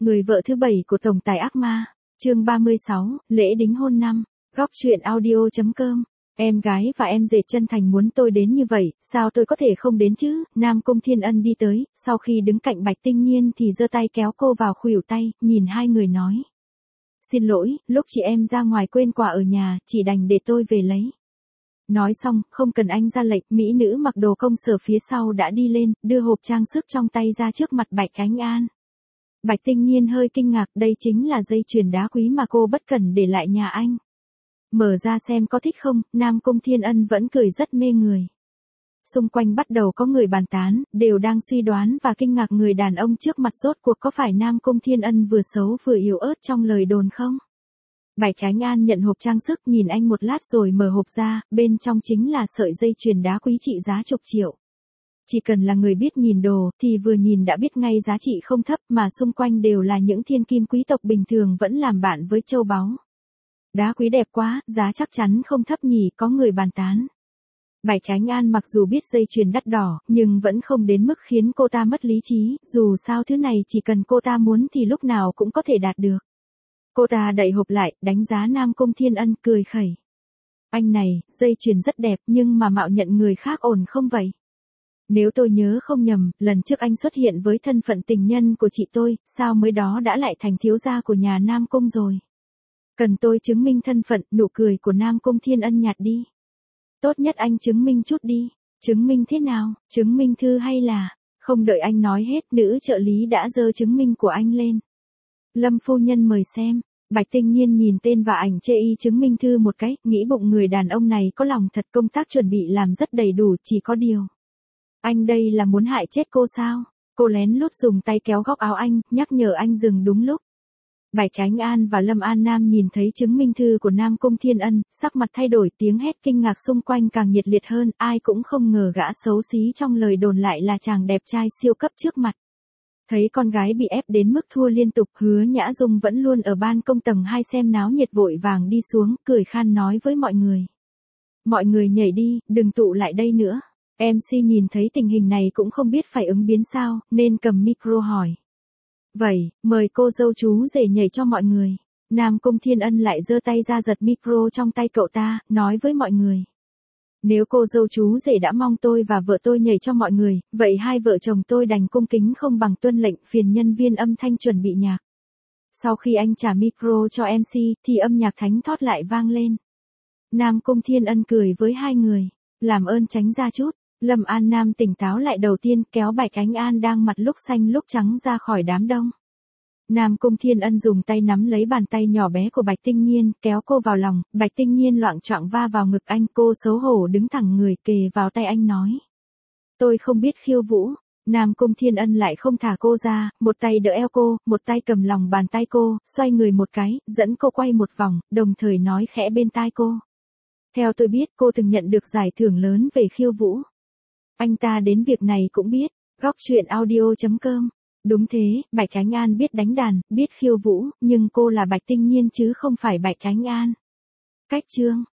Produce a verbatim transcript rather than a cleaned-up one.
Người vợ thứ bảy của tổng tài ác ma, chương ba mươi sáu, lễ đính hôn năm, góc truyện audio.com. Em gái và em rể chân thành muốn tôi đến như vậy, sao tôi có thể không đến chứ? Nam Cung Thiên Ân đi tới, sau khi đứng cạnh Bạch Tinh Nhiên thì giơ tay kéo cô vào khuỷu tay, nhìn hai người nói. Xin lỗi, lúc chị em ra ngoài quên quà ở nhà, chỉ đành để tôi về lấy. Nói xong, không cần anh ra lệnh, mỹ nữ mặc đồ công sở phía sau đã đi lên, đưa hộp trang sức trong tay ra trước mặt Bạch Ánh An. Bạch Tinh Nhiên hơi kinh ngạc, đây chính là dây chuyền đá quý mà cô bất cẩn để lại nhà anh. Mở ra xem có thích không, Nam Cung Thiên Ân vẫn cười rất mê người. Xung quanh bắt đầu có người bàn tán, đều đang suy đoán và kinh ngạc người đàn ông trước mặt rốt cuộc có phải Nam Cung Thiên Ân vừa xấu vừa yếu ớt trong lời đồn không? Bạch Ánh An nhận hộp trang sức nhìn anh một lát rồi mở hộp ra, bên trong chính là sợi dây chuyền đá quý trị giá chục triệu. Chỉ cần là người biết nhìn đồ thì vừa nhìn đã biết ngay giá trị không thấp mà xung quanh đều là những thiên kim quý tộc bình thường vẫn làm bạn với châu báu. Đá quý đẹp quá, giá chắc chắn không thấp nhỉ, có người bàn tán. Bạch Ánh An mặc dù biết dây chuyền đắt đỏ, nhưng vẫn không đến mức khiến cô ta mất lý trí, dù sao thứ này chỉ cần cô ta muốn thì lúc nào cũng có thể đạt được. Cô ta đậy hộp lại, đánh giá Nam Cung Thiên Ân cười khẩy. Anh này, dây chuyền rất đẹp nhưng mà mạo nhận người khác ổn không vậy? Nếu tôi nhớ không nhầm, lần trước anh xuất hiện với thân phận tình nhân của chị tôi, sao mới đó đã lại thành thiếu gia của nhà Nam Cung rồi? Cần tôi chứng minh thân phận, nụ cười của Nam Cung Thiên Ân nhạt đi. Tốt nhất anh chứng minh chút đi. Chứng minh thế nào? Chứng minh thư hay là... Không đợi anh nói hết, nữ trợ lý đã giơ chứng minh của anh lên. Lâm phu nhân mời xem. Bạch Tinh Nhiên nhìn tên và ảnh chê y chứng minh thư một cái, nghĩ bụng người đàn ông này có lòng thật, công tác chuẩn bị làm rất đầy đủ, chỉ có điều. Anh đây là muốn hại chết cô sao? Cô lén lút dùng tay kéo góc áo anh, nhắc nhở anh dừng đúng lúc. Bạch Ánh An và Lâm An Nam nhìn thấy chứng minh thư của Nam Cung Thiên Ân, sắc mặt thay đổi, tiếng hét kinh ngạc xung quanh càng nhiệt liệt hơn, ai cũng không ngờ gã xấu xí trong lời đồn lại là chàng đẹp trai siêu cấp trước mặt. Thấy con gái bị ép đến mức thua liên tục, Hứa Nhã Dung vẫn luôn ở ban công tầng hai xem náo nhiệt vội vàng đi xuống, cười khan nói với mọi người. Mọi người nhảy đi, đừng tụ lại đây nữa. em xê nhìn thấy tình hình này cũng không biết phải ứng biến sao, nên cầm micro hỏi. Vậy, mời cô dâu chú rể nhảy cho mọi người. Nam Cung Thiên Ân lại giơ tay ra giật micro trong tay cậu ta, nói với mọi người. Nếu cô dâu chú rể đã mong tôi và vợ tôi nhảy cho mọi người, vậy hai vợ chồng tôi đành cung kính không bằng tuân lệnh, phiền nhân viên âm thanh chuẩn bị nhạc. Sau khi anh trả micro cho em xê, thì âm nhạc thánh thót lại vang lên. Nam Cung Thiên Ân cười với hai người, làm ơn tránh ra chút. Lâm An Nam tỉnh táo lại đầu tiên, kéo Bạch Ánh An đang mặt lúc xanh lúc trắng ra khỏi đám đông. Nam Cung Thiên Ân dùng tay nắm lấy bàn tay nhỏ bé của Bạch Tinh Nhiên, kéo cô vào lòng, Bạch Tinh Nhiên loạng choạng va vào ngực anh, cô xấu hổ đứng thẳng người kề vào tay anh nói. Tôi không biết khiêu vũ. Nam Cung Thiên Ân lại không thả cô ra, một tay đỡ eo cô, một tay cầm lòng bàn tay cô, xoay người một cái, dẫn cô quay một vòng, đồng thời nói khẽ bên tai cô. Theo tôi biết, cô từng nhận được giải thưởng lớn về khiêu vũ. Anh ta đến việc này cũng biết, góc truyện audio.com. Đúng thế, Bạch Ánh An biết đánh đàn, biết khiêu vũ, nhưng cô là Bạch Tinh Nhiên chứ không phải Bạch Ánh An. Cách chương.